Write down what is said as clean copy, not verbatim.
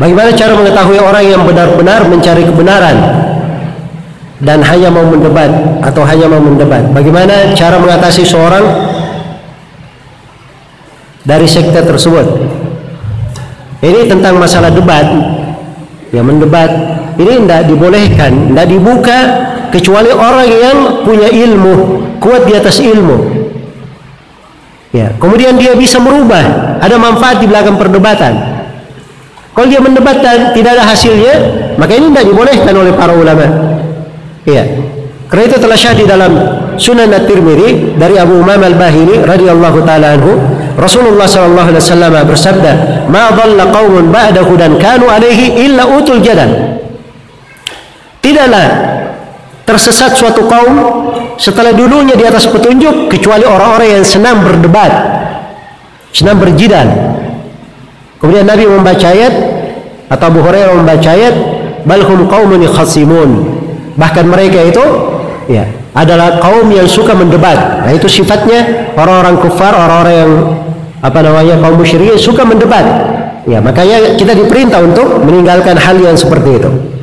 Bagaimana cara mengetahui orang yang benar-benar mencari kebenaran dan hanya mau mendebat atau hanya mau mendebat? Bagaimana cara mengatasi seorang dari sekte tersebut? Ini tentang masalah debat. Ya, mendebat ini tidak dibolehkan, tidak dibuka kecuali orang yang punya ilmu, kuat di atas ilmu. Ya, kemudian dia bisa merubah, ada manfaat di belakang perdebatan. Kalau dia mendebat dan tidak ada hasilnya, maka ini tidak dibolehkan oleh para ulama. Iya. Karena itu telah syahid dalam Sunan At-Tirmidzi dari Abu Umamah Al-Bahili radhiyallahu taala anhu, Rasulullah sallallahu alaihi wasallam bersabda, "Ma dhalla qaumun ba'da hudan kanu alaihi illa utul jadal." Tidaklah tersesat suatu kaum setelah dulunya di atas petunjuk kecuali orang-orang yang senang berdebat, senang berjidal. Kemudian Nabi membaca ayat, atau Abu Hurairah membaca ayat, balhum qaumun khasimun. Bahkan mereka itu ya adalah kaum yang suka mendebat. Nah, itu sifatnya orang-orang kufar, orang-orang yang kaum musyrikin suka mendebat. Ya, makanya kita diperintah untuk meninggalkan hal yang seperti itu.